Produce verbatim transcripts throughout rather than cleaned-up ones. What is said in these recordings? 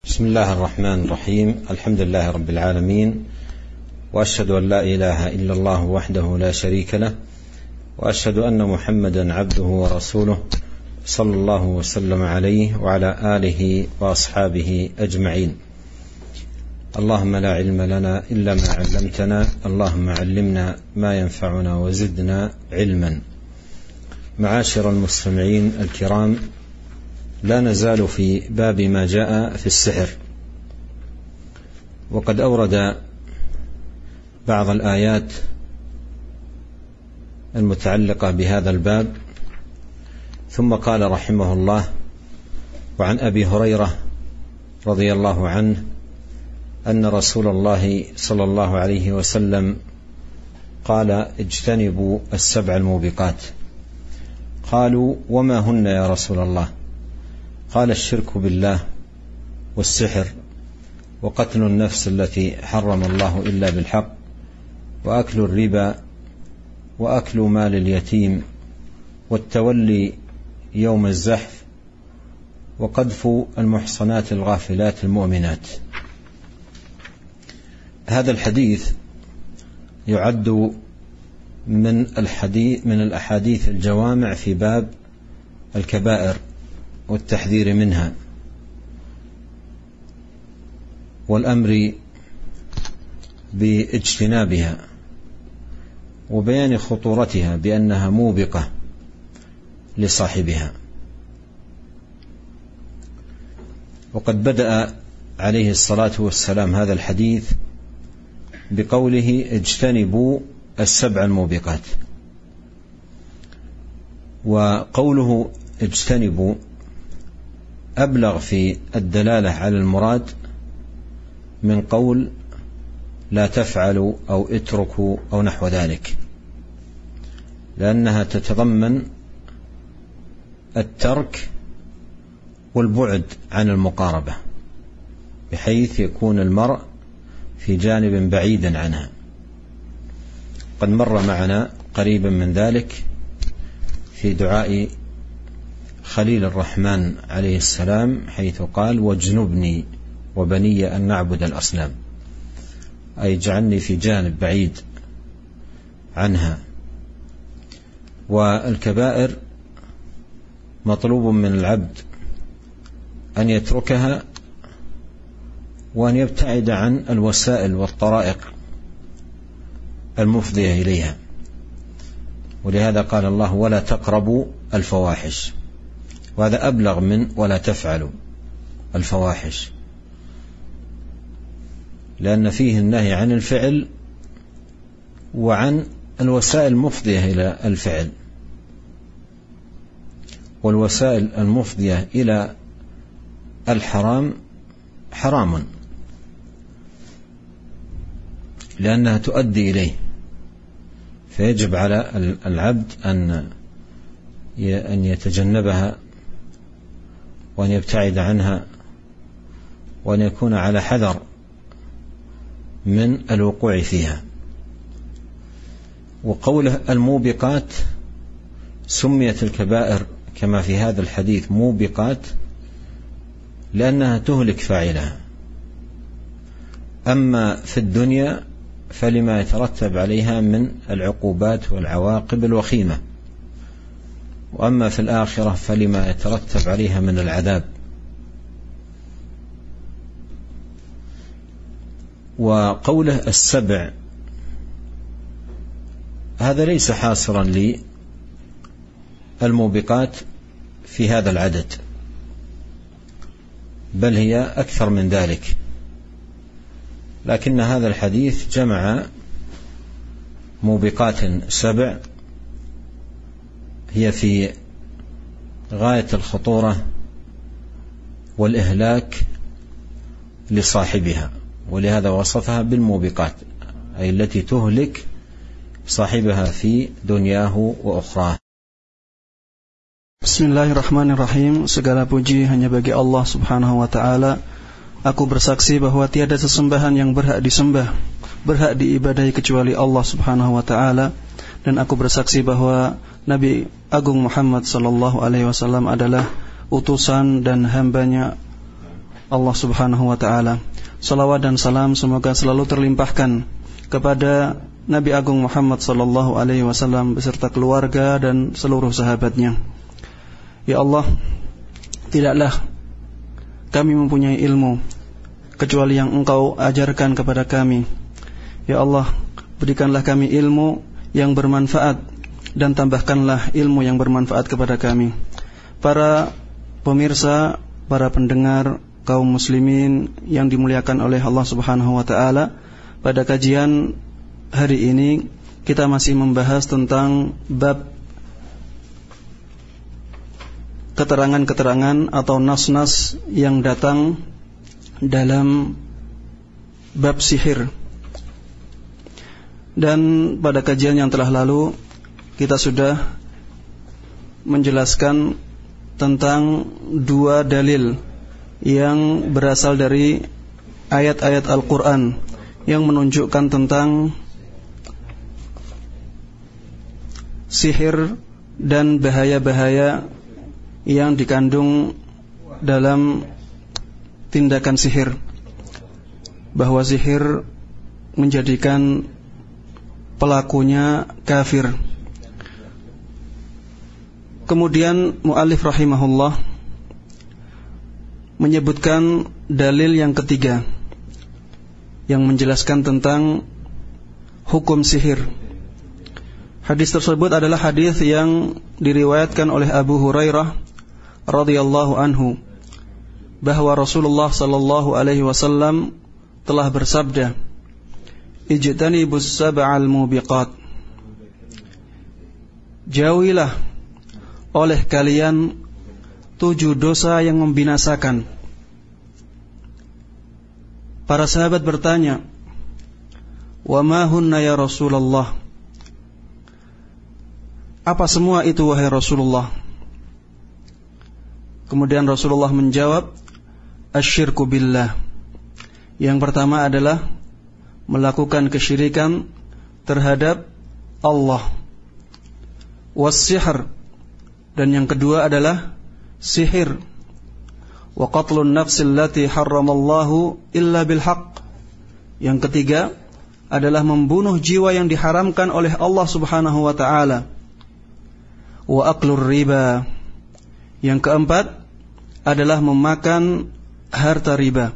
بسم الله الرحمن الرحيم. الحمد لله رب العالمين، وأشهد أن لا إله إلا الله وحده لا شريك له، وأشهد أن محمدا عبده ورسوله صلى الله وسلم عليه وعلى آله وأصحابه أجمعين. اللهم لا علم لنا إلا ما علمتنا، اللهم علمنا ما ينفعنا وزدنا علما. معاشر المستمعين الكرام، لا نزال في باب ما جاء في السحر، وقد أورد بعض الآيات المتعلقة بهذا الباب، ثم قال رحمه الله: وعن أبي هريرة رضي الله عنه أن رسول الله صلى الله عليه وسلم قال: اجتنبوا السبع الموبقات. قالوا: وما هن يا رسول الله؟ قال: الشرك بالله، والسحر، وقتل النفس التي حرم الله إلا بالحق، وأكل الربا، وأكل مال اليتيم، والتولي يوم الزحف، وقذف المحصنات الغافلات المؤمنات. هذا الحديث يعد من الحديث من الأحاديث الجوامع في باب الكبائر والتحذير منها، والأمر باجتنابها، وبيان خطورتها بأنها موبقة لصاحبها. وقد بدأ عليه الصلاة والسلام هذا الحديث بقوله: اجتنبوا السبع الموبقات. وقوله اجتنبوا أبلغ في الدلالة على المراد من قول لا تفعلوا أو اتركوا أو نحو ذلك، لأنها تتضمن الترك والبعد عن المقاربة، بحيث يكون المرء في جانب بعيد عنها. قد مر معنا قريبا من ذلك في دعاء خليل الرحمن عليه السلام، حيث قال: واجنبني وبني أن نعبد الأصنام، أي جعلني في جانب بعيد عنها. والكبائر مطلوب من العبد أن يتركها وأن يبتعد عن الوسائل والطرائق المفضية إليها، ولهذا قال الله: ولا تقربوا الفواحش، وهذا أبلغ من ولا تفعلوا الفواحش، لأن فيه النهي عن الفعل وعن الوسائل المفضية إلى الفعل، والوسائل المفضية إلى الحرام حرام لأنها تؤدي إليه، فيجب على العبد أن أن يتجنبها وأن يبتعد عنها، وأن يكون على حذر من الوقوع فيها. وقوله الموبقات، سميت الكبائر كما في هذا الحديث موبقات لأنها تهلك فاعلها. أما في الدنيا فلما يترتب عليها من العقوبات والعواقب الوخيمة، وأما في الآخرة فلما يترتب عليها من العذاب. وقوله السبع، هذا ليس حاصرا للموبقات في هذا العدد، بل هي أكثر من ذلك، لكن هذا الحديث جمع موبقات سبع هي في غاية الخطورة والإهلاك لصاحبها، ولهذا وصفها بالموبقات، أي التي تهلك صاحبها في دنياه وأخراه. Bismillahirrahmanirrahim. Segala puji hanya bagi Allah subhanahu wa ta'ala. Aku bersaksi bahwa tiada sesembahan yang berhak disembah, berhak diibadahi kecuali Allah subhanahu wa ta'ala. Dan aku bersaksi bahwa Nabi Agung Muhammad sallallahu alaihi wasallam adalah utusan dan hambanya Allah Subhanahu wa taala. Salawat dan salam semoga selalu terlimpahkan kepada Nabi Agung Muhammad sallallahu alaihi wasallam beserta keluarga dan seluruh sahabatnya. Ya Allah, tidaklah kami mempunyai ilmu kecuali yang Engkau ajarkan kepada kami. Ya Allah, berikanlah kami ilmu yang bermanfaat dan tambahkanlah ilmu yang bermanfaat kepada kami. Para pemirsa, para pendengar, kaum muslimin yang dimuliakan oleh Allah Subhanahu wa taala, pada kajian hari ini kita masih membahas tentang bab keterangan-keterangan atau nas-nas yang datang dalam bab sihir. Dan pada kajian yang telah lalu kita sudah menjelaskan tentang dua dalil yang berasal dari ayat-ayat Al-Quran yang menunjukkan tentang sihir dan bahaya-bahaya yang dikandung dalam tindakan sihir, bahwa sihir menjadikan pelakunya kafir. Kemudian mu'allif rahimahullah menyebutkan dalil yang ketiga yang menjelaskan tentang hukum sihir. Hadis tersebut adalah hadis yang diriwayatkan oleh Abu Hurairah radhiyallahu anhu, bahwa Rasulullah sallallahu alaihi wasallam telah bersabda, "Ijtanibus sab'al mubiqat." Jauhilah oleh kalian tujuh dosa yang membinasakan. Para sahabat bertanya, "Wa ma hunna ya Rasulullah?" Apa semua itu wahai Rasulullah? Kemudian Rasulullah menjawab, "Asyirku billah." Yang pertama adalah melakukan kesyirikan terhadap Allah. Was-sihr, dan yang kedua adalah sihir. Wa qatlun nafsil lati harramallahu illa bil haqq. Yang ketiga adalah membunuh jiwa yang diharamkan oleh Allah Subhanahu wa taala. Wa aklur riba. Yang keempat adalah memakan harta riba.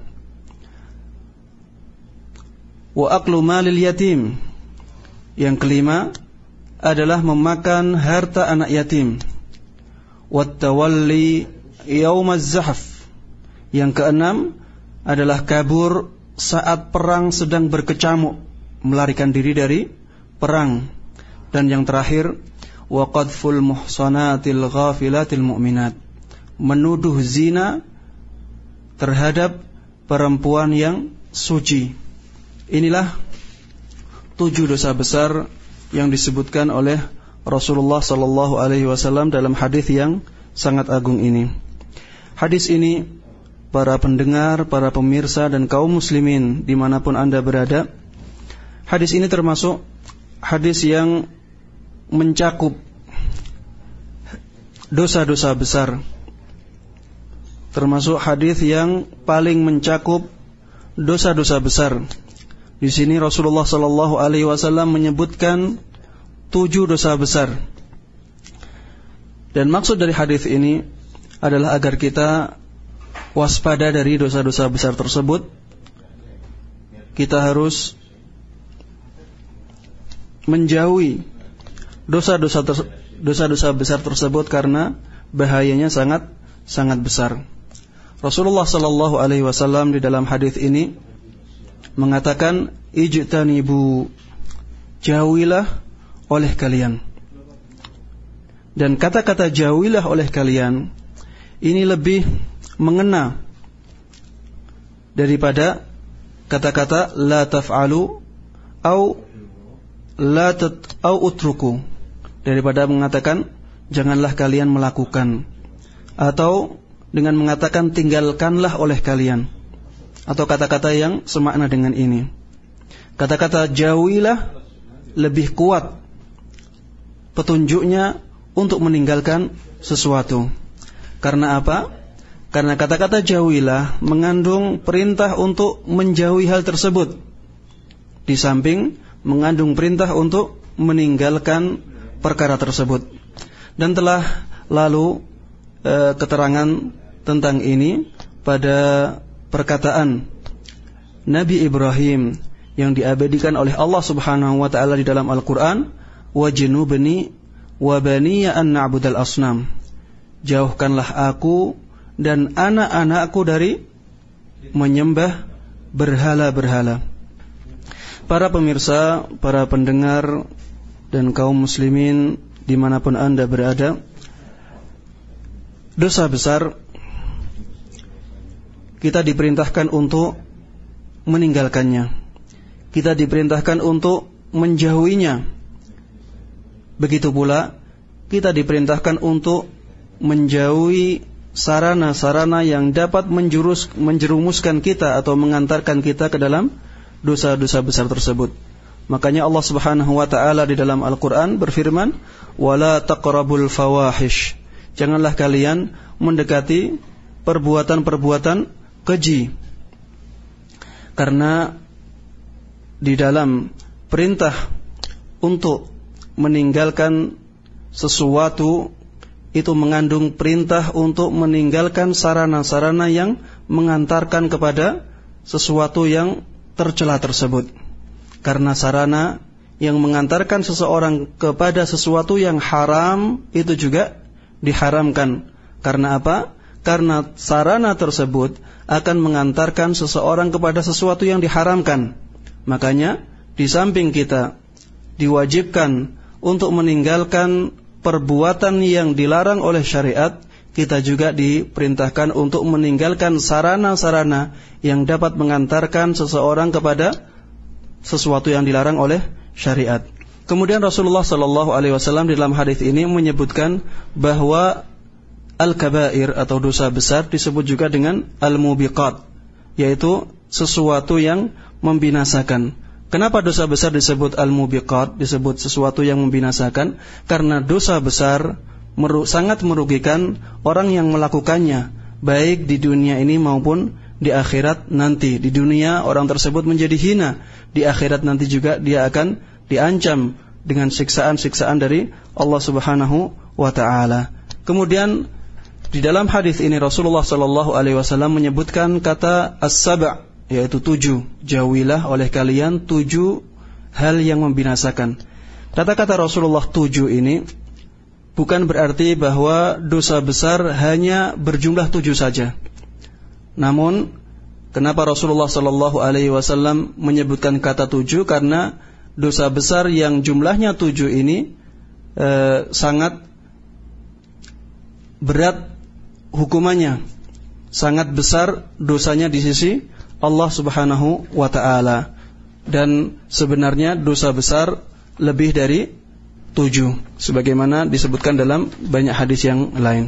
Wa aklu malil yatim. Yang kelima adalah memakan harta anak yatim. Wat tawalli yaumaz zahf. Yang keenam adalah kabur saat perang sedang berkecamuk, melarikan diri dari perang. Dan yang terakhir, wa qadful muhsanatil ghafilatil mu'minat, menuduh zina terhadap perempuan yang suci. Inilah tujuh dosa besar yang disebutkan oleh Rasulullah sallallahu alaihi wasallam dalam hadis yang sangat agung ini. Hadis ini, para pendengar, para pemirsa dan kaum muslimin dimanapun Anda berada, hadis ini termasuk hadis yang mencakup dosa-dosa besar, termasuk hadis yang paling mencakup dosa-dosa besar. Di sini Rasulullah sallallahu alaihi wasallam menyebutkan tujuh dosa besar. Dan maksud dari hadis ini adalah agar kita waspada dari dosa-dosa besar tersebut. Kita harus menjauhi dosa-dosa ter- dosa-dosa besar tersebut karena bahayanya sangat sangat besar. Rasulullah sallallahu alaihi wasallam di dalam hadis ini mengatakan, "Ijtanibu," jauhilah oleh kalian. Dan kata-kata jauhilah oleh kalian ini lebih mengena daripada kata-kata la taf'alu au la tat au utruku, daripada mengatakan janganlah kalian melakukan, atau dengan mengatakan tinggalkanlah oleh kalian, atau kata-kata yang semakna dengan ini. Kata-kata jauhilah lebih kuat petunjuknya untuk meninggalkan sesuatu. Karena apa? Karena kata-kata jauhilah mengandung perintah untuk menjauhi hal tersebut, di samping mengandung perintah untuk meninggalkan perkara tersebut. Dan telah lalu e, keterangan tentang ini pada perkataan Nabi Ibrahim yang diabadikan oleh Allah Subhanahu wa taala di dalam Al-Qur'an, wajnubni wa baniya an na'budal asnam. Jauhkanlah aku dan anak-anakku dari menyembah berhala-berhala. Para pemirsa, para pendengar dan kaum muslimin dimanapun Anda berada, dosa besar kita diperintahkan untuk meninggalkannya. Kita diperintahkan untuk menjauhinya. Begitu pula kita diperintahkan untuk menjauhi sarana-sarana yang dapat menjurus, menjerumuskan kita atau mengantarkan kita ke dalam dosa-dosa besar tersebut. Makanya Allah Subhanahu wa taala di dalam Al-Qur'an berfirman, "Wala taqrabul fawahish." Janganlah kalian mendekati perbuatan-perbuatan keji. Karena di dalam perintah untuk meninggalkan sesuatu itu mengandung perintah untuk meninggalkan sarana-sarana yang mengantarkan kepada sesuatu yang tercela tersebut. Karena sarana yang mengantarkan seseorang kepada sesuatu yang haram itu juga diharamkan. Karena apa? Karena sarana tersebut akan mengantarkan seseorang kepada sesuatu yang diharamkan. Makanya di samping kita diwajibkan untuk meninggalkan perbuatan yang dilarang oleh syariat, kita juga diperintahkan untuk meninggalkan sarana-sarana yang dapat mengantarkan seseorang kepada sesuatu yang dilarang oleh syariat. Kemudian Rasulullah sallallahu alaihi wasallam di dalam hadis ini menyebutkan bahwa al-kabair atau dosa besar disebut juga dengan al-mubiqat, yaitu sesuatu yang membinasakan. Kenapa dosa besar disebut al-mubiqat, disebut sesuatu yang membinasakan? Karena dosa besar meru- sangat merugikan orang yang melakukannya, baik di dunia ini maupun di akhirat nanti. Di dunia orang tersebut menjadi hina, di akhirat nanti juga dia akan diancam dengan siksaan-siksaan dari Allah Subhanahu wa taala. Kemudian di dalam hadis ini Rasulullah sallallahu alaihi wasallam menyebutkan kata as-sab', yaitu tujuh. Jauhilah oleh kalian tujuh hal yang membinasakan. Kata-kata Rasulullah tujuh ini bukan berarti bahwa dosa besar hanya berjumlah tujuh saja. Namun kenapa Rasulullah sallallahu alaihi wasallam menyebutkan kata tujuh? Karena dosa besar yang jumlahnya tujuh ini eh, sangat berat hukumannya, sangat besar dosanya di sisi Allah Subhanahu wa ta'ala. Dan sebenarnya dosa besar lebih dari tujuh, sebagaimana disebutkan dalam banyak hadis yang lain.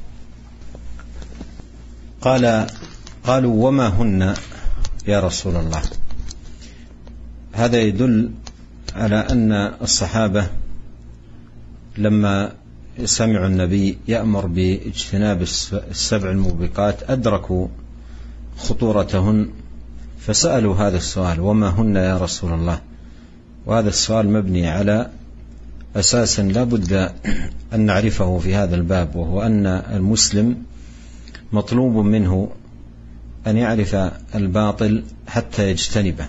Qala qalu wama hunna ya Rasulullah. Hada yadul ala anna as-sahabah lama سمعوا النبي يأمر باجتناب السبع الموبقات أدركوا خطورتهن فسألوا هذا السؤال وما هن يا رسول الله. وهذا السؤال مبني على أساس لا بد أن نعرفه في هذا الباب، وهو أن المسلم مطلوب منه أن يعرف الباطل حتى يجتنبه،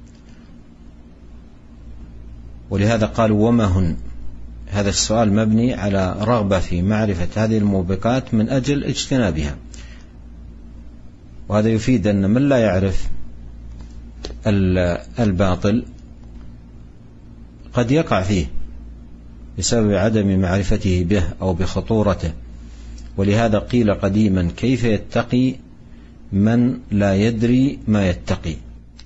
ولهذا قالوا وما هن. هذا السؤال مبني على رغبة في معرفة هذه الموبقات من أجل اجتنابها، وهذا يفيد أن من لا يعرف الباطل قد يقع فيه بسبب عدم معرفته به أو بخطورته. ولهذا قيل قديما كيف يتقي من لا يدري ما يتقي.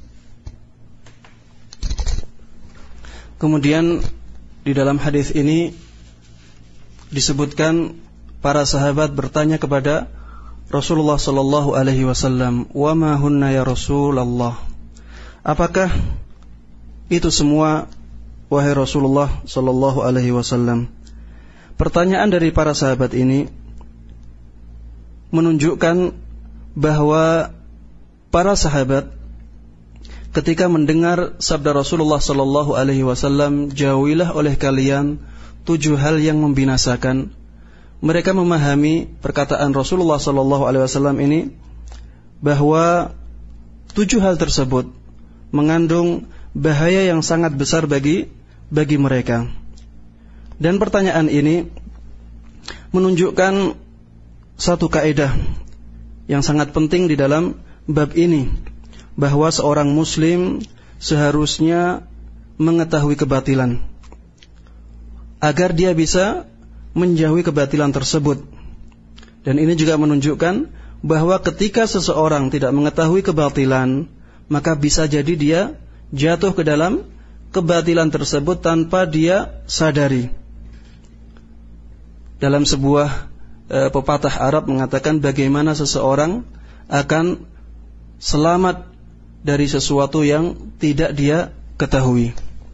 Kemudian di dalam hadis ini disebutkan para sahabat bertanya kepada Rasulullah sallallahu alaihi wasallam, "Wa ma hunna ya Rasulullah?" Apakah itu semua wahai Rasulullah sallallahu alaihi wasallam? Pertanyaan dari para sahabat ini menunjukkan bahwa para sahabat ketika mendengar sabda Rasulullah sallallahu alaihi wasallam, jauhilah oleh kalian tujuh hal yang membinasakan, mereka memahami perkataan Rasulullah sallallahu alaihi wasallam ini bahwa tujuh hal tersebut mengandung bahaya yang sangat besar bagi bagi mereka. Dan pertanyaan ini menunjukkan satu kaidah yang sangat penting di dalam bab ini, bahwa seorang muslim seharusnya mengetahui kebatilan agar dia bisa menjauhi kebatilan tersebut. Dan ini juga menunjukkan bahwa ketika seseorang tidak mengetahui kebatilan, maka bisa jadi dia jatuh ke dalam kebatilan tersebut tanpa dia sadari. Dalam sebuah e, pepatah Arab mengatakan bagaimana seseorang akan selamat dari sesuatu yang tidak dia ketahui.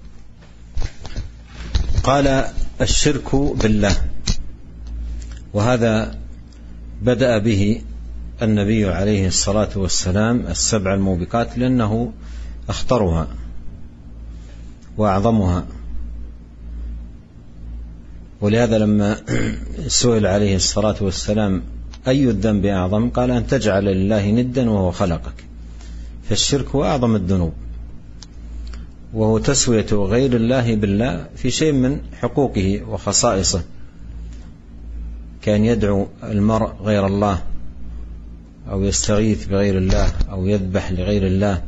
Qala asy-syirku billah, wa hadha bada'a bihi an-nabiy alayhi salatu wassalam as-sab'a al-mubiqat li'annahu akhtaruha wa a'zamuha. ولهذا لما سئل عليه الصلاة والسلام أي الذنب أعظم قال أن تجعل لله ندا وهو خلقك، فالشرك هو أعظم الذنوب، وهو تسوية غير الله بالله في شيء من حقوقه وخصائصه، كان يدعو المرء غير الله أو يستغيث بغير الله أو يذبح لغير الله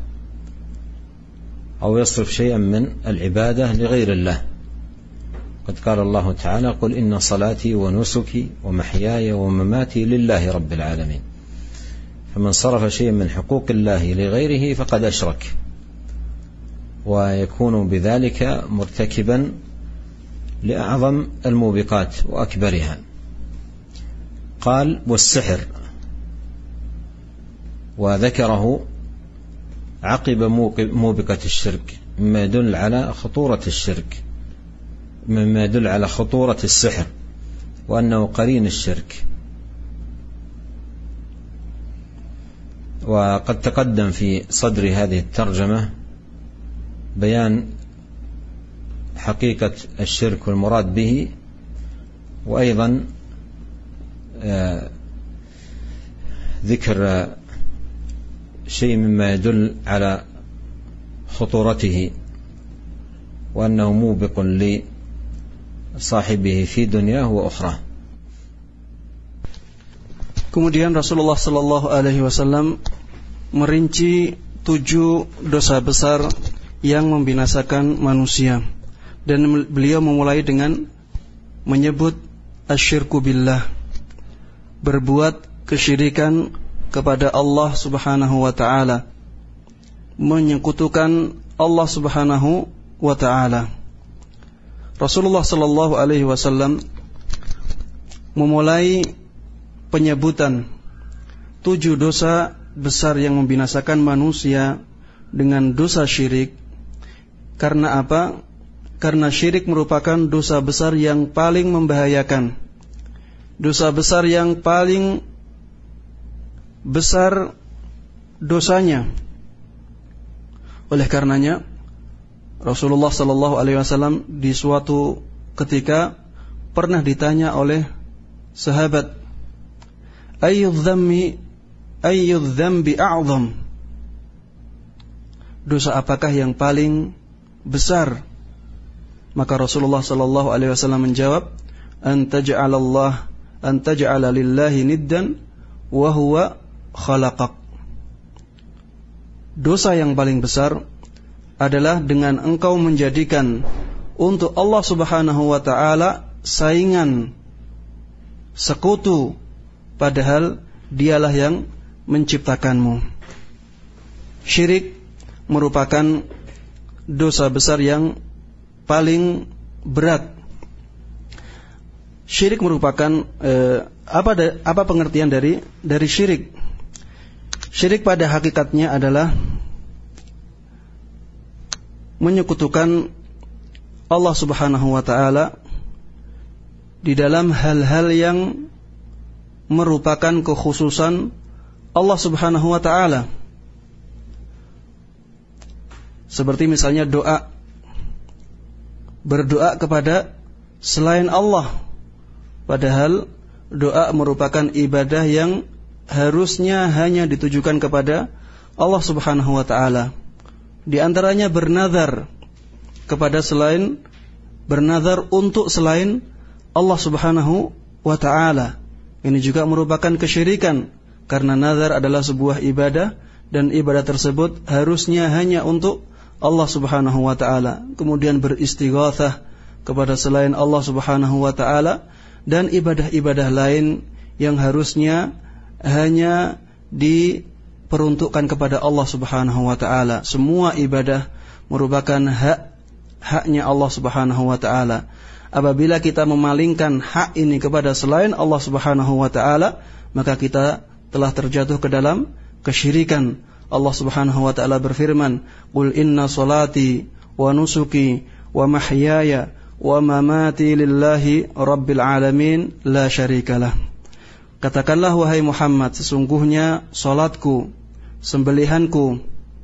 أو يصرف شيئا من العبادة لغير الله. قد قال الله تعالى قل إن صلاتي ونسكي ومحياي ومماتي لله رب العالمين، فمن صرف شيئا من حقوق الله لغيره فقد أشرك، ويكون بذلك مرتكبا لأعظم الموبقات وأكبرها. قال والسحر، وذكره عقب موبقة الشرك مما يدل على خطورة الشرك، مما يدل على خطورة السحر وأنه قرين الشرك. وقد تقدم في صدر هذه الترجمة بيان حقيقة الشرك والمراد به، وأيضا ذكر شيء مما يدل على خطورته وأنه موبق لصاحبه في دنياه وأخراه. Kemudian Rasulullah sallallahu alaihi wasallam merinci tujuh dosa besar yang membinasakan manusia, dan beliau memulai dengan menyebut asyirku billah, berbuat kesyirikan kepada Allah Subhanahu wa taala, menyekutukan Allah Subhanahu wa taala. Rasulullah sallallahu alaihi wasallam memulai penyebutan tujuh dosa besar yang membinasakan manusia dengan dosa syirik. Karena apa? Karena syirik merupakan dosa besar yang paling membahayakan, dosa besar yang paling besar dosanya. Oleh karenanya Rasulullah sallallahu alaihi wasallam di suatu ketika pernah ditanya oleh sahabat, ayyudz dzambi ayyudz dzambi a'zam, dosa apakah yang paling besar? Maka Rasulullah sallallahu alaihi wasallam menjawab, an taj'alallah an taj'ala lillahi niddan wa huwa khalaqak. Dosa yang paling besar adalah dengan engkau menjadikan untuk Allah Subhanahu wa taala saingan, sekutu, padahal dialah yang menciptakanmu. Syirik merupakan dosa besar yang paling berat. Syirik merupakan eh, apa apa pengertian dari dari syirik? Syirik pada hakikatnya adalah menyekutukan Allah Subhanahu wa taala di dalam hal-hal yang merupakan kekhususan Allah Subhanahu wa ta'ala. Seperti misalnya doa, berdoa kepada selain Allah, padahal doa merupakan ibadah yang harusnya hanya ditujukan kepada Allah Subhanahu wa ta'ala. Di antaranya bernazar kepada selain, bernazar untuk selain Allah Subhanahu wa ta'ala. Ini juga merupakan kesyirikan, karena nazar adalah sebuah ibadah, dan ibadah tersebut harusnya hanya untuk Allah Subhanahu wa ta'ala. Kemudian beristighatsah kepada selain Allah Subhanahu wa ta'ala, dan ibadah-ibadah lain yang harusnya hanya diperuntukkan kepada Allah Subhanahu wa ta'ala. Semua ibadah merupakan hak haknya Allah Subhanahu wa ta'ala. Apabila kita memalingkan hak ini kepada selain Allah Subhanahu wa ta'ala, maka kita telah terjatuh ke dalam kesyirikan. Allah Subhanahu wa ta'ala berfirman, "Qul inna salati wa nusuki wa mahyaya wa mamati lillahi rabbil alamin la syarikalah." Katakanlah wahai Muhammad, sesungguhnya salatku, sembelihanku,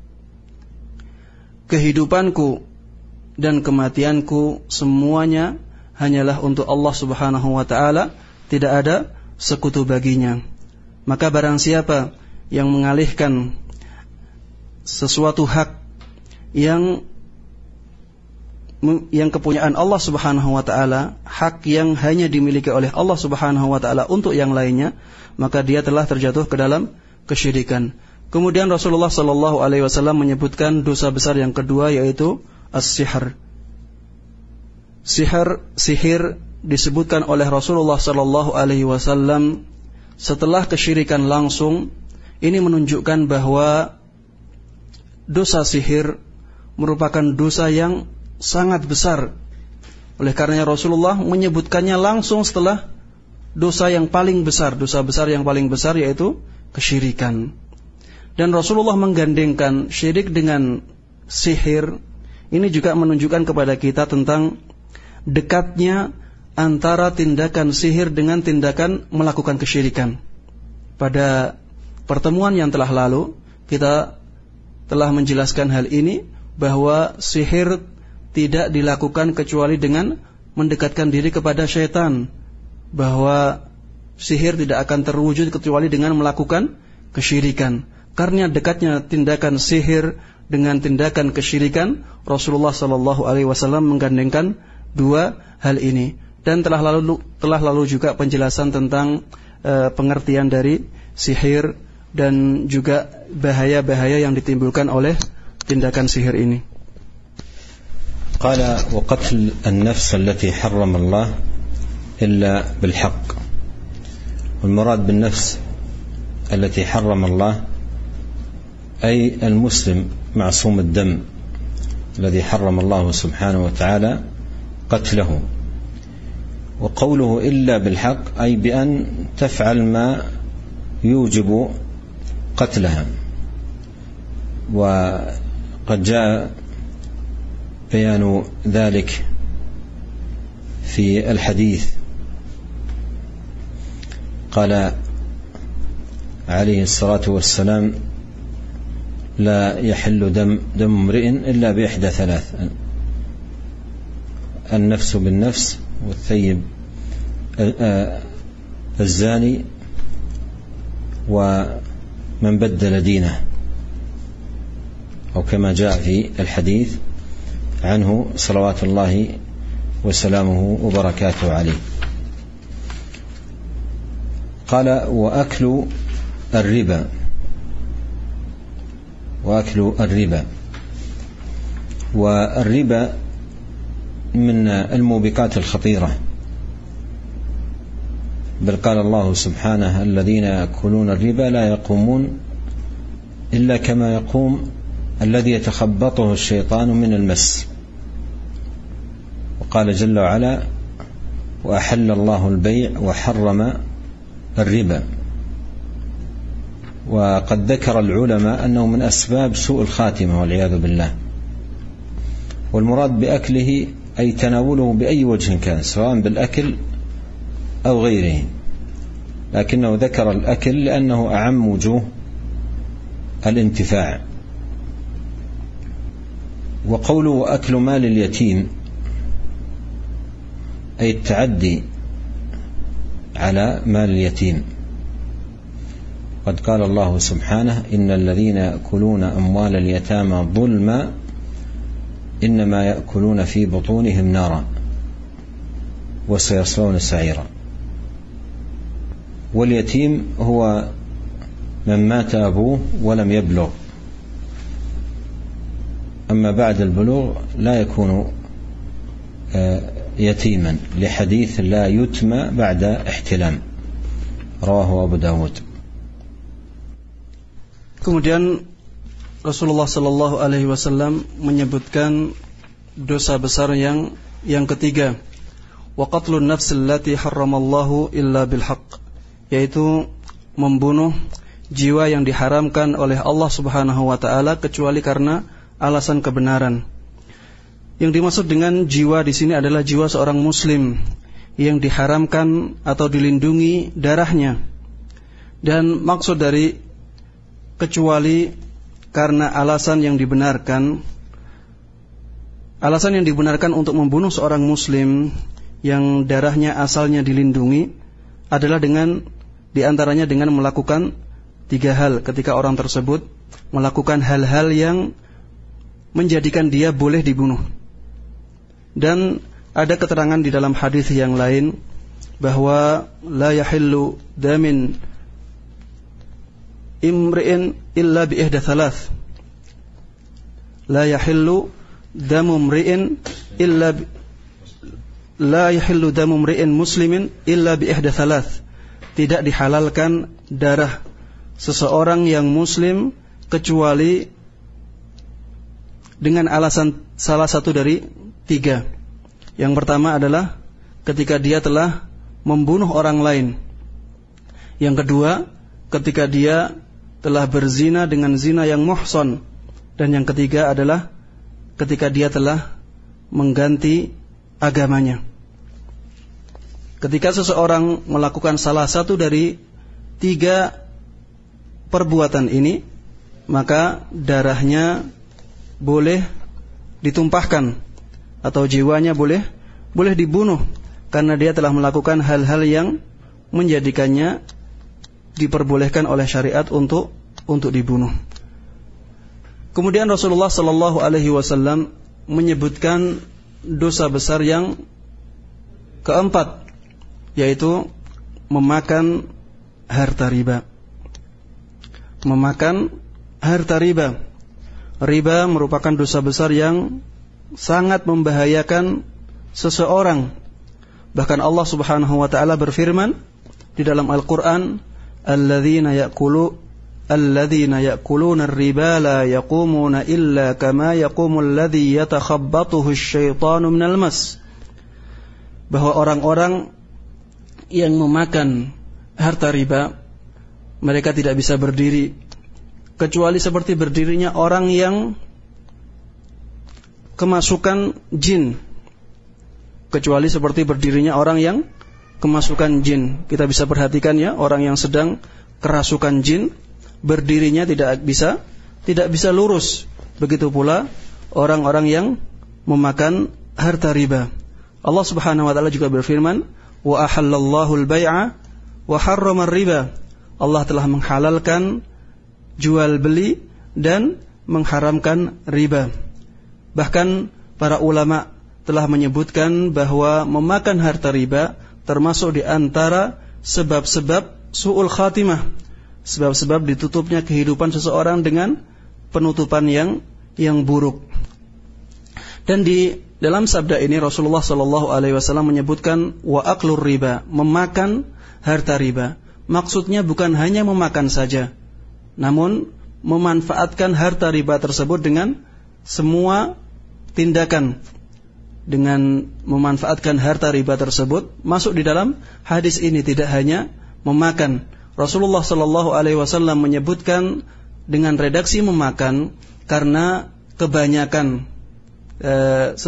kehidupanku dan kematianku semuanya hanyalah untuk Allah Subhanahu wa ta'ala, tidak ada sekutu baginya. Maka barang siapa yang mengalihkan sesuatu hak yang yang kepunyaan Allah Subhanahu wa ta'ala, hak yang hanya dimiliki oleh Allah Subhanahu wa ta'ala untuk yang lainnya, maka dia telah terjatuh ke dalam kesyirikan. Kemudian Rasulullah sallallahu alaihi wasallam menyebutkan dosa besar yang kedua, yaitu as-sihr. Sihir, sihir disebutkan oleh Rasulullah sallallahu alaihi wasallam setelah kesyirikan langsung. Ini menunjukkan bahwa dosa sihir merupakan dosa yang sangat besar. Oleh karenanya Rasulullah menyebutkannya langsung setelah dosa yang paling besar, dosa besar yang paling besar, yaitu kesyirikan. Dan Rasulullah menggandengkan syirik dengan sihir. Ini juga menunjukkan kepada kita tentang dekatnya antara tindakan sihir dengan tindakan melakukan kesyirikan. Pada pertemuan yang telah lalu kita telah menjelaskan hal ini, bahwa sihir tidak dilakukan kecuali dengan mendekatkan diri kepada syaitan, bahwa sihir tidak akan terwujud kecuali dengan melakukan kesyirikan. Karena dekatnya tindakan sihir dengan tindakan kesyirikan, Rasulullah sallallahu alaihi wasallam menggandengkan dua hal ini. Dan telah lalu telah lalu juga penjelasan tentang e, pengertian dari sihir dan juga bahaya-bahaya yang ditimbulkan oleh tindakan sihir ini. Qala wa qatl an-nafs allati harrama Allah illa bil haqq. Wal murad bin nafs allati harrama Allah ay al-muslim ma'sum ad-dam alladhi harrama Allah subhanahu wa ta'ala qatluhu. Wa qawluhu illa bil haqq ay bi an taf'al ma yujibu قتلها. وقد جاء بيان ذلك في الحديث. قال عليه الصلاة والسلام لا يحل دم دم امرئ إلا بإحدى ثلاث: النفس بالنفس، والثيب الزاني، و من بدل دينه، أو كما جاء في الحديث عنه صلوات الله وسلامه وبركاته عليه. قال وأكل الربا وأكل الربا والربا من الموبقات الخطيرة، بل قال الله سبحانه الذين يأكلون الربا لا يقومون إلا كما يقوم الذي يتخبطه الشيطان من المس. وقال جل وعلا وأحل الله البيع وحرم الربا. وقد ذكر العلماء أنه من أسباب سوء الخاتمة والعياذ بالله. والمراد بأكله أي تناوله بأي وجه كان، سواء بالأكل أو غيره، لكنه ذكر الأكل لأنه أعم وجوه الانتفاع. وقوله أكل مال اليتيم أي التعدي على مال اليتيم. قد قال الله سبحانه إن الذين يأكلون أموال اليتامى ظلما إنما يأكلون في بطونهم نارا وسيصلون سعيرا. واليتيم هو من مات أبوه ولم يبلغ، أما بعد البلوغ لا يكون يتيما لحديث لا يتم بعد احتلام رواه أبو داود. Kemudian Rasulullah Sallallahu Alaihi Wasallam menyebutkan dosa besar yang yang ketiga, wa qatlun nafsil lati harramallahu illa bil haqq, yaitu membunuh jiwa yang diharamkan oleh Allah Subhanahu wa taala kecuali karena alasan kebenaran. Yang dimaksud dengan jiwa di sini adalah jiwa seorang muslim yang diharamkan atau dilindungi darahnya. Dan maksud dari kecuali karena alasan yang dibenarkan, alasan yang dibenarkan untuk membunuh seorang muslim yang darahnya asalnya dilindungi adalah dengan diantaranya dengan melakukan tiga hal ketika orang tersebut melakukan hal-hal yang menjadikan dia boleh dibunuh. Dan ada keterangan di dalam hadis yang lain bahwa la yahillu damin imri'in illa bi ihda thalath. La yahillu damu imri'in illa bi, la yahillu damu imri'in muslimin illa bi ihda thalath. Tidak dihalalkan darah seseorang yang muslim kecuali dengan alasan salah satu dari tiga. Yang pertama adalah ketika dia telah membunuh orang lain. Yang kedua, ketika dia telah berzina dengan zina yang muhsan. Dan yang ketiga adalah ketika dia telah mengganti agamanya. Ketika seseorang melakukan salah satu dari tiga perbuatan ini, maka darahnya boleh ditumpahkan atau jiwanya boleh boleh dibunuh karena dia telah melakukan hal-hal yang menjadikannya diperbolehkan oleh syariat untuk untuk dibunuh. Kemudian Rasulullah Sallallahu Alaihi Wasallam menyebutkan dosa besar yang keempat, yaitu memakan harta riba. Memakan harta riba. Riba merupakan dosa besar yang sangat membahayakan seseorang. Bahkan Allah Subhanahu wa taala berfirman di dalam Al-Qur'an, alladzina ya'kulu alladzina ya'kuluna ar-riba la yaqumuna illa kama yaqumu alladzi yatakhabbathu asy-syaitanu minal mas. Bahwa orang-orang yang memakan harta riba, mereka tidak bisa berdiri kecuali seperti berdirinya orang yang kemasukan jin. Kecuali seperti berdirinya orang yang kemasukan jin. Kita bisa perhatikan ya, orang yang sedang kerasukan jin, berdirinya tidak bisa tidak bisa lurus. Begitu pula orang-orang yang memakan harta riba. Allah Subhanahu wa taala juga berfirman, wa ahallallahu al-bai'a wa harrama ar-riba. Allah telah menghalalkan jual beli dan mengharamkan riba. Bahkan para ulama telah menyebutkan bahwa memakan harta riba termasuk di antara sebab-sebab su'ul khatimah, sebab-sebab ditutupnya kehidupan seseorang dengan penutupan yang yang buruk. Dan di dalam sabda ini Rasulullah Sallallahu Alaihi Wasallam menyebutkan wa aklur riba, memakan harta riba. Maksudnya bukan hanya memakan saja, namun memanfaatkan harta riba tersebut dengan semua tindakan. Dengan memanfaatkan harta riba tersebut masuk di dalam hadis ini, tidak hanya memakan. Rasulullah Sallallahu Alaihi Wasallam menyebutkan dengan redaksi memakan karena kebanyakan e,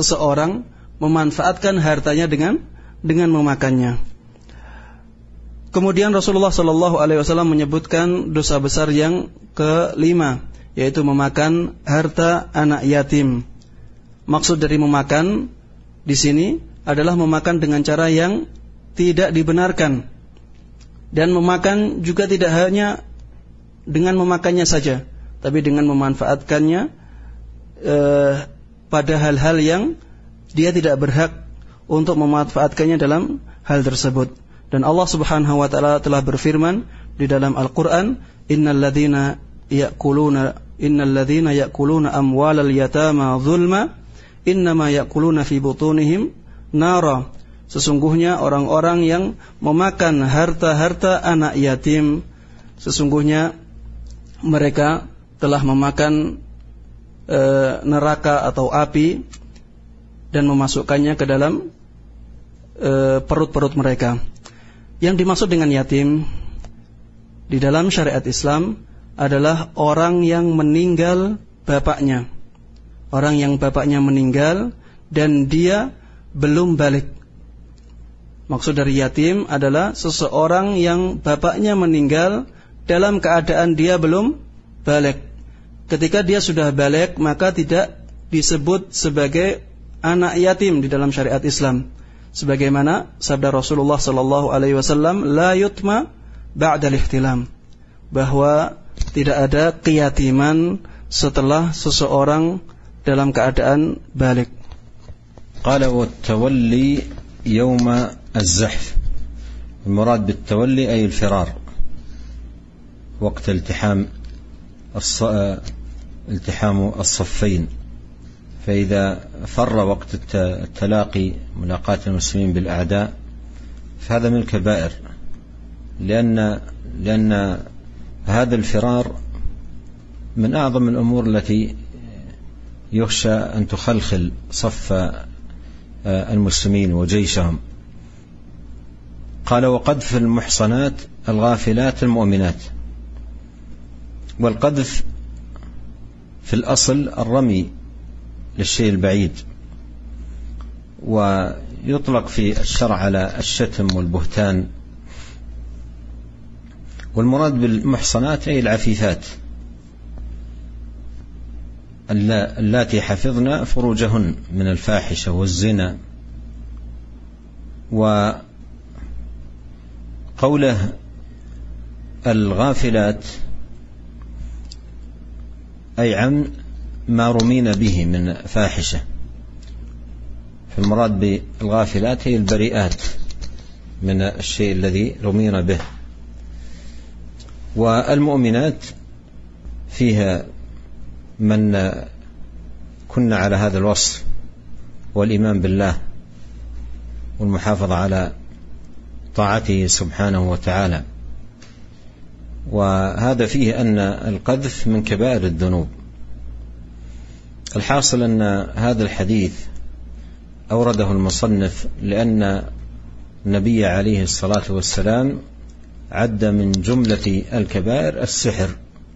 seseorang memanfaatkan hartanya dengan dengan memakannya. Kemudian Rasulullah Shallallahu Alaihi Wasallam menyebutkan dosa besar yang kelima, yaitu memakan harta anak yatim. Maksud dari memakan di sini adalah memakan dengan cara yang tidak dibenarkan, dan memakan juga tidak hanya dengan memakannya saja, tapi dengan memanfaatkannya eh, pada hal-hal yang dia tidak berhak untuk memanfaatkannya dalam hal tersebut. Dan Allah Subhanahu wa taala telah berfirman di dalam Al-Qur'an, innal ladzina ya'kuluna innal ladzina ya'kuluna amwalal yatama zulma innama ya'kuluna fi butunihim nara. Sesungguhnya orang-orang yang memakan harta-harta anak yatim, sesungguhnya mereka telah memakan e, neraka atau api dan memasukkannya ke dalam e, perut-perut mereka. Yang dimaksud dengan yatim di dalam syariat Islam adalah orang yang meninggal bapaknya. Orang yang bapaknya meninggal dan dia belum balik. Maksud dari yatim adalah seseorang yang bapaknya meninggal dalam keadaan dia belum balik. Ketika dia sudah balik, maka tidak disebut sebagai anak yatim di dalam syariat Islam. Sebagaimana sabda Rasulullah sallallahu alaihi wasallam, la yutma ba'da al-ihtilam, bahwa tidak ada keyatiman setelah seseorang dalam keadaan balik. Qala wa tawalli yawma az-zahf. Al-murad bit-tawalli ay al-firar. وقت التحام التحام الصفين، فإذا فر وقت التلاقي ملاقاة المسلمين بالأعداء فهذا من الكبائر، لأن لأن هذا الفرار من أعظم الأمور التي يخشى أن تخلخل صف المسلمين وجيشهم. قال وقذف المحصنات الغافلات المؤمنات. والقذف في الأصل الرمي للشيء البعيد، ويطلق في الشرع على الشتم والبهتان. والمراد بالمحصنات أي العفيفات اللاتي حفظن فروجهن من الفاحشة والزنا. وقوله الغافلات أي عن ما رمين به من فاحشة، فالمراد بالغافلات هي البريئات من الشيء الذي رمين به. والمؤمنات فيها من كنا على هذا الوصف والإيمان بالله والمحافظة على طاعته سبحانه وتعالى. وهذا فيه أن القذف من كبائر الذنوب. الحاصل أن هذا الحديث أورده المصنف لأن النبي عليه الصلاة والسلام عد من جملة الكبائر السحر،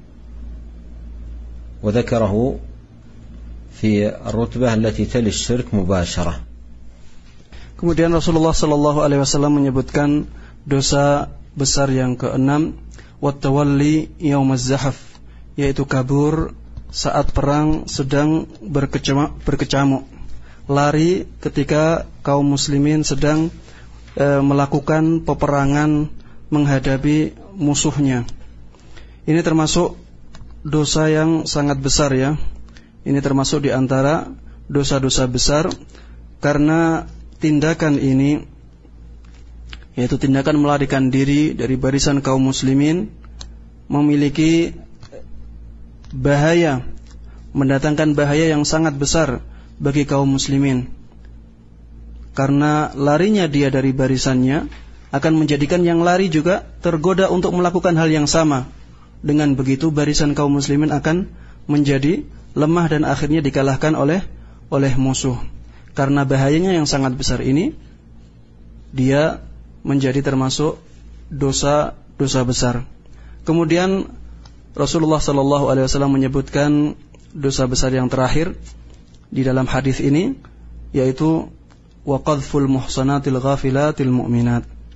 وذكره في الرتبة التي تلي الشرك مباشرة. Kemudian Rasulullah Sallallahu Alaihi Wasallam menyebutkan dosa besar yang keenam, wattawalli yaumaz zahaf, yaitu kabur saat perang sedang berkecamuk, lari ketika kaum muslimin sedang e, melakukan peperangan menghadapi musuhnya. Ini termasuk dosa yang sangat besar ya. Ini termasuk di antara dosa-dosa besar, karena tindakan ini, yaitu tindakan melarikan diri dari barisan kaum muslimin, memiliki bahaya, mendatangkan bahaya yang sangat besar bagi kaum muslimin. Karena larinya dia dari barisannya akan menjadikan yang lari juga tergoda untuk melakukan hal yang sama. Dengan begitu barisan kaum muslimin akan menjadi lemah dan akhirnya dikalahkan oleh oleh musuh. Karena bahayanya yang sangat besar ini, dia menjadi termasuk dosa-dosa besar. Kemudian Rasulullah Sallallahu Alaihi Wasallam menyebutkan dosa besar yang terakhir di dalam hadis ini, yaitu wa qadful muhsanatil ghafilatil mu'minat,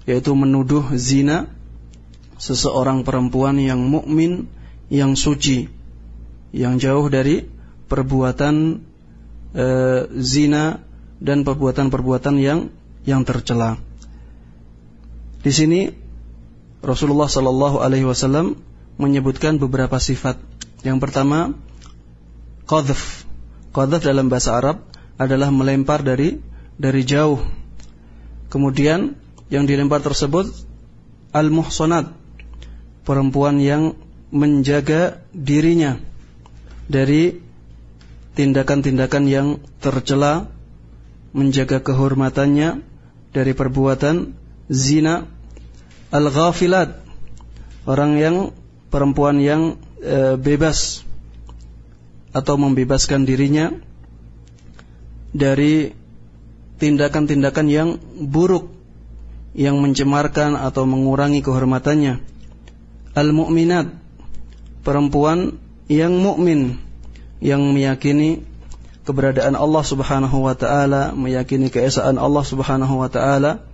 yaitu menuduh zina seseorang perempuan yang mukmin, yang suci, yang jauh dari perbuatan e, zina dan perbuatan-perbuatan yang yang tercela. Di sini Rasulullah sallallahu alaihi wasallam menyebutkan beberapa sifat. Yang pertama, qadhf. Qadhf dalam bahasa Arab adalah melempar dari dari jauh. Kemudian yang dilempar tersebut al-muhsanat, perempuan yang menjaga dirinya dari tindakan-tindakan yang tercela, menjaga kehormatannya dari perbuatan zina. Al-ghafilat, orang yang perempuan yang e, bebas atau membebaskan dirinya dari tindakan-tindakan yang buruk yang mencemarkan atau mengurangi kehormatannya. Al-mu'minat, perempuan yang mukmin, yang meyakini keberadaan Allah Subhanahu wa taala, meyakini keesaan Allah Subhanahu wa taala,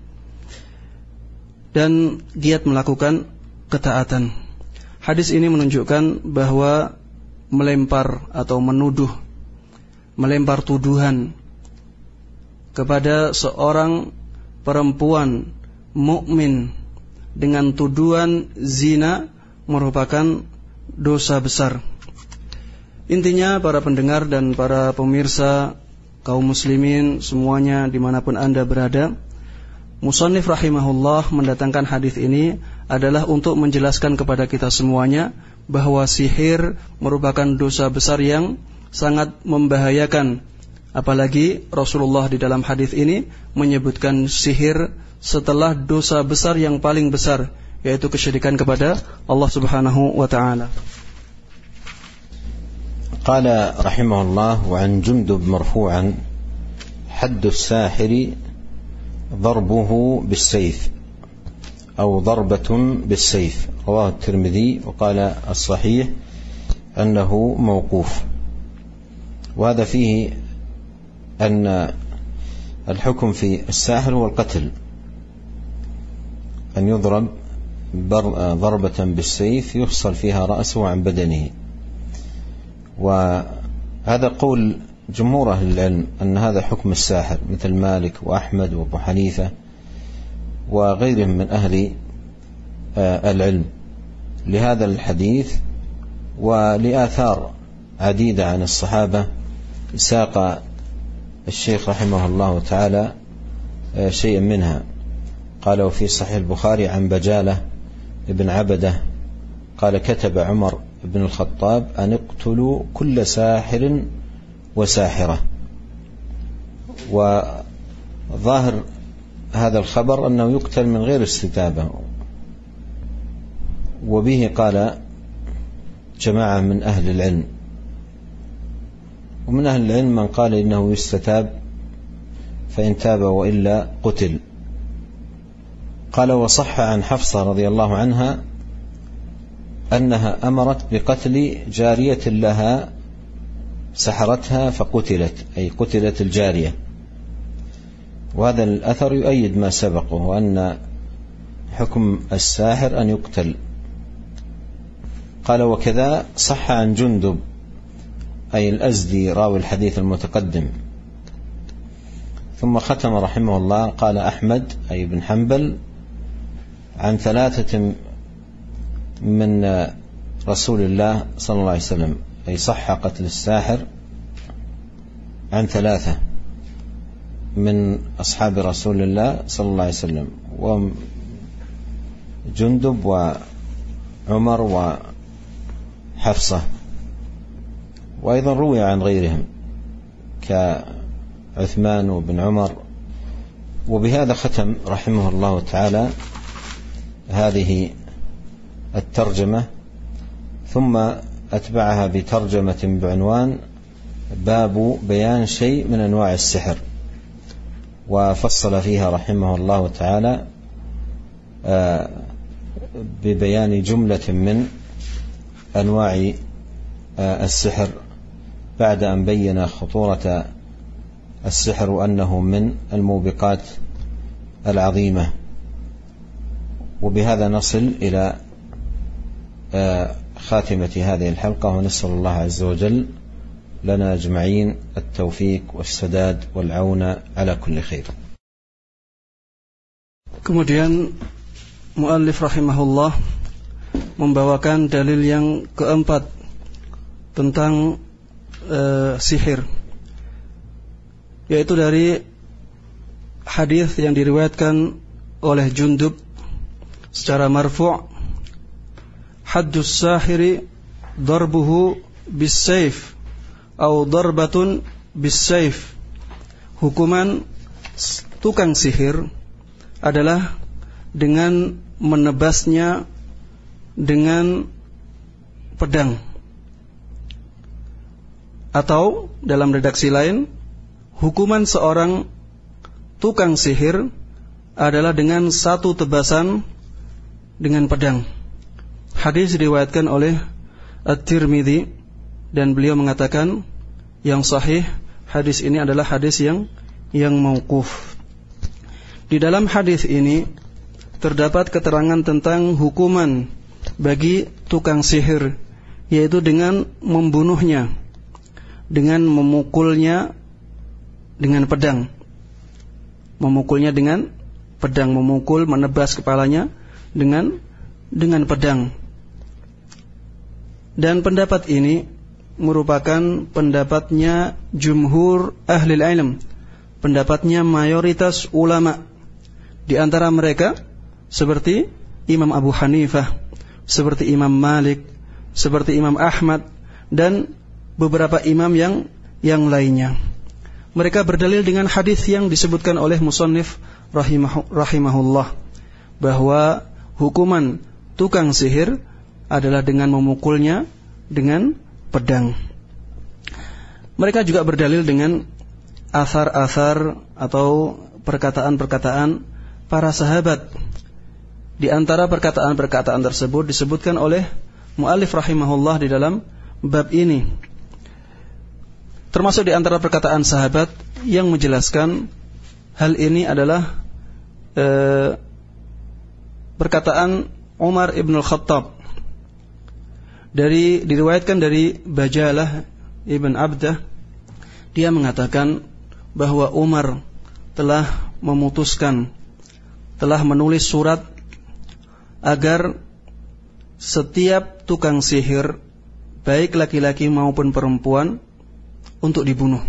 dan giat melakukan ketaatan. Hadis ini menunjukkan bahwa melempar atau menuduh, melempar tuduhan kepada seorang perempuan mukmin dengan tuduhan zina merupakan dosa besar. Intinya, para pendengar dan para pemirsa kaum muslimin semuanya dimanapun Anda berada, Musannif rahimahullah mendatangkan hadis ini adalah untuk menjelaskan kepada kita semuanya bahwa sihir merupakan dosa besar yang sangat membahayakan. Apalagi Rasulullah di dalam hadis ini menyebutkan sihir setelah dosa besar yang paling besar, yaitu kesyirikan kepada Allah Subhanahu wa taala. Qala rahimahullah wa an Jundub marfu'an haddu as-sahiri ضربه بالسيف أو ضربة بالسيف. رواه الترمذي وقال الصحيح أنه موقوف. وهذا فيه أن الحكم في الساحر هو القتل، أن يضرب ضربة بالسيف يفصل فيها رأسه عن بدنه. وهذا قول جمهور أهل العلم أن هذا حكم الساحر، مثل مالك وأحمد وأبو حنيفة وغيرهم من أهل العلم، لهذا الحديث ولآثار عديدة عن الصحابة ساق الشيخ رحمه الله تعالى شيئا منها. قالوا في صحيح البخاري عن بجالة ابن عبدة قال كتب عمر بن الخطاب أن اقتلوا كل ساحر وساحرة. وظاهر هذا الخبر أنه يقتل من غير استتابة، وبه قال جماعة من أهل العلم. ومن أهل العلم من قال إنه يستتاب فإن تاب وإلا قتل. قال وصح عن حفصة رضي الله عنها أنها أمرت بقتل جارية لها سحرتها فقتلت، أي قتلت الجارية. وهذا الأثر يؤيد ما سبقه، وأن حكم الساحر أن يقتل. قال وكذا صح عن جندب أي الأزدي راوي الحديث المتقدم. ثم ختم رحمه الله قال أحمد أي بن حنبل عن ثلاثة من رسول الله صلى الله عليه وسلم، أي صح قتل الساحر عن ثلاثة من أصحاب رسول الله صلى الله عليه وسلم، وجندب وعمر وحفصة. وأيضا روي عن غيرهم كعثمان وبن عمر. وبهذا ختم رحمه الله تعالى هذه الترجمة، ثم أتبعها بترجمة بعنوان باب بيان شيء من أنواع السحر، وفصل فيها رحمه الله تعالى ببيان جملة من أنواع السحر، بعد أن بين خطورة السحر وأنه من الموبقات العظيمة. وبهذا نصل إلى خاتمة هذه الحلقة ونسأل الله عز وجل لنا أجمعين التوفيق والسداد والعون على كل خير. Kemudian muallif rahimahullah membawakan dalil yang keempat tentang uh, sihir, yaitu dari hadis yang diriwayatkan oleh Jundub secara marfu', haddus sahiri darbuhu bis-sayf atau darbatun bis-sayf. Hukuman tukang sihir adalah dengan menebasnya dengan pedang. Atau dalam redaksi lain, hukuman seorang tukang sihir adalah dengan satu tebasan dengan pedang. Hadis diriwayatkan oleh At-Tirmidzi dan beliau mengatakan yang sahih, hadis ini adalah hadis yang yang mauquf. Di dalam hadis ini terdapat keterangan tentang hukuman bagi tukang sihir, yaitu dengan membunuhnya, dengan memukulnya dengan pedang. Memukulnya dengan pedang, memukul, menebas kepalanya dengan dengan pedang. Dan pendapat ini merupakan pendapatnya jumhur ahli ilm, pendapatnya mayoritas ulama. Di antara mereka seperti Imam Abu Hanifah, seperti Imam Malik, seperti Imam Ahmad dan beberapa imam yang yang lainnya. Mereka berdalil dengan hadis yang disebutkan oleh musannif rahimah, rahimahullah, bahwa hukuman tukang sihir adalah dengan memukulnya dengan pedang. Mereka juga berdalil dengan asar-asar atau perkataan-perkataan para sahabat. Di antara perkataan-perkataan tersebut disebutkan oleh muallif rahimahullah di dalam bab ini. Termasuk di antara perkataan sahabat yang menjelaskan hal ini adalah eh, perkataan Umar ibn al-Khattab. Dari diriwayatkan dari Bajalah ibn Abdah, dia mengatakan bahwa Umar telah memutuskan, telah menulis surat agar setiap tukang sihir, baik laki-laki maupun perempuan, untuk dibunuh.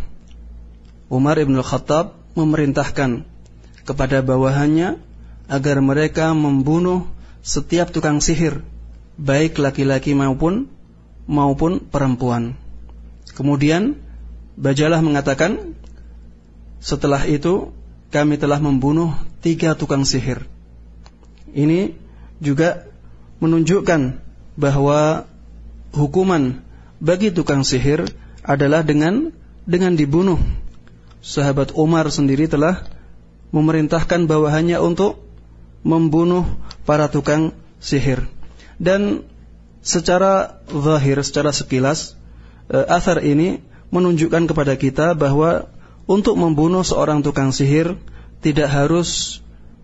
Umar ibn al-Khattab memerintahkan kepada bawahannya agar mereka membunuh setiap tukang sihir, baik laki-laki maupun maupun perempuan. Kemudian Bajalah mengatakan, setelah itu kami telah membunuh tiga tukang sihir. Ini juga menunjukkan bahwa hukuman bagi tukang sihir adalah dengan dengan dibunuh. Sahabat Umar sendiri telah memerintahkan bawahannya untuk membunuh para tukang sihir. Dan secara zahir, secara sekilas, athar ini menunjukkan kepada kita bahwa untuk membunuh seorang tukang sihir tidak harus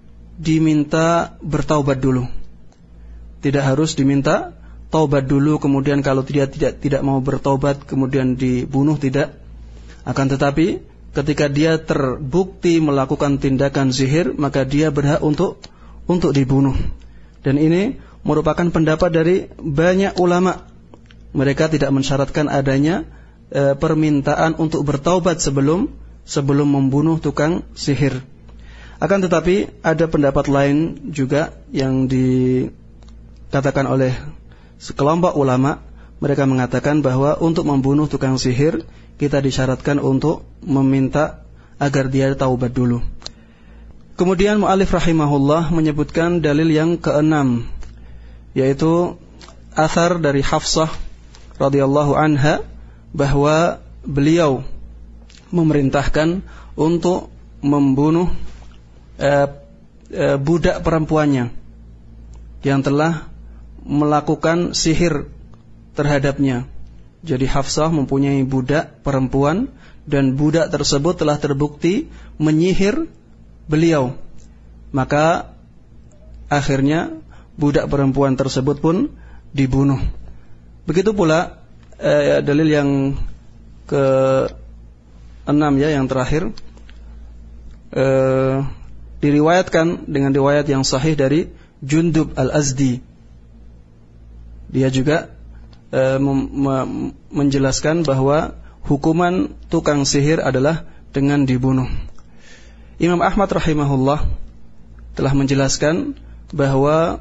diminta bertaubat dulu. Tidak harus diminta taubat dulu, kemudian kalau dia tidak tidak mau bertaubat kemudian dibunuh, tidak. Akan tetapi ketika dia terbukti melakukan tindakan sihir, maka dia berhak untuk untuk dibunuh. Dan ini merupakan pendapat dari banyak ulama. Mereka tidak mensyaratkan adanya e, permintaan untuk bertaubat sebelum sebelum membunuh tukang sihir. Akan tetapi ada pendapat lain juga yang dikatakan oleh sekelompok ulama. Mereka mengatakan bahwa untuk membunuh tukang sihir kita disyaratkan untuk meminta agar dia taubat dulu. Kemudian mu'alif rahimahullah menyebutkan dalil yang keenam, yaitu athar dari Hafsah radhiyallahu anha bahwa beliau memerintahkan untuk membunuh eh, eh, budak perempuannya yang telah melakukan sihir terhadapnya. Jadi Hafsah mempunyai budak perempuan dan budak tersebut telah terbukti menyihir beliau. Maka akhirnya budak perempuan tersebut pun dibunuh. Begitu pula eh, dalil yang ke enam ya, yang terakhir, eh, diriwayatkan dengan riwayat yang sahih dari Jundub Al-Azdi. Dia juga eh, mem- mem- menjelaskan bahwa hukuman tukang sihir adalah dengan dibunuh. Imam Ahmad rahimahullah telah menjelaskan bahwa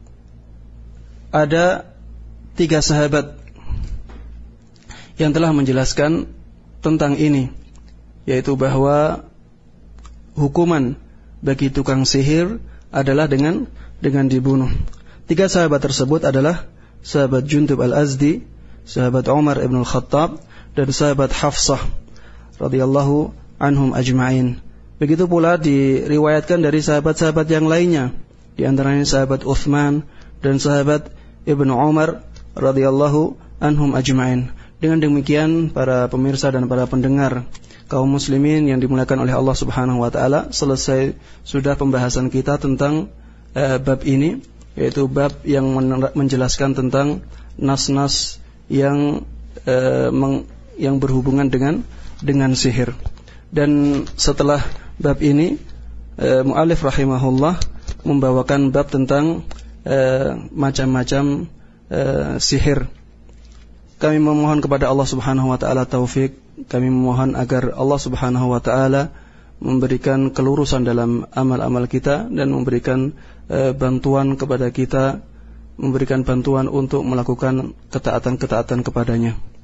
ada tiga sahabat yang telah menjelaskan tentang ini, yaitu bahwa hukuman bagi tukang sihir adalah dengan dengan dibunuh. Tiga sahabat tersebut adalah sahabat Jundub Al-Azdi, sahabat Umar ibn Al-Khattab, dan sahabat Hafsah radhiyallahu anhum ajma'in. Begitu pula diriwayatkan dari sahabat-sahabat yang lainnya, di antaranya sahabat Uthman dan sahabat Ibnu Umar radhiyallahu anhum ajma'in. Dengan demikian, para pemirsa dan para pendengar kaum muslimin yang dimuliakan oleh Allah Subhanahu wa taala, selesai sudah pembahasan kita tentang uh, bab ini, yaitu bab yang menjelaskan tentang nas-nas yang uh, meng, yang berhubungan dengan dengan sihir. Dan setelah bab ini, uh, mu'allif rahimahullah membawakan bab tentang uh, macam-macam uh, sihir. Kami memohon kepada Allah Subhanahu wa taala taufik. Kami memohon agar Allah Subhanahu wa taala memberikan kelurusan dalam amal-amal kita dan memberikan e, bantuan kepada kita, memberikan bantuan untuk melakukan ketaatan-ketaatan kepadanya.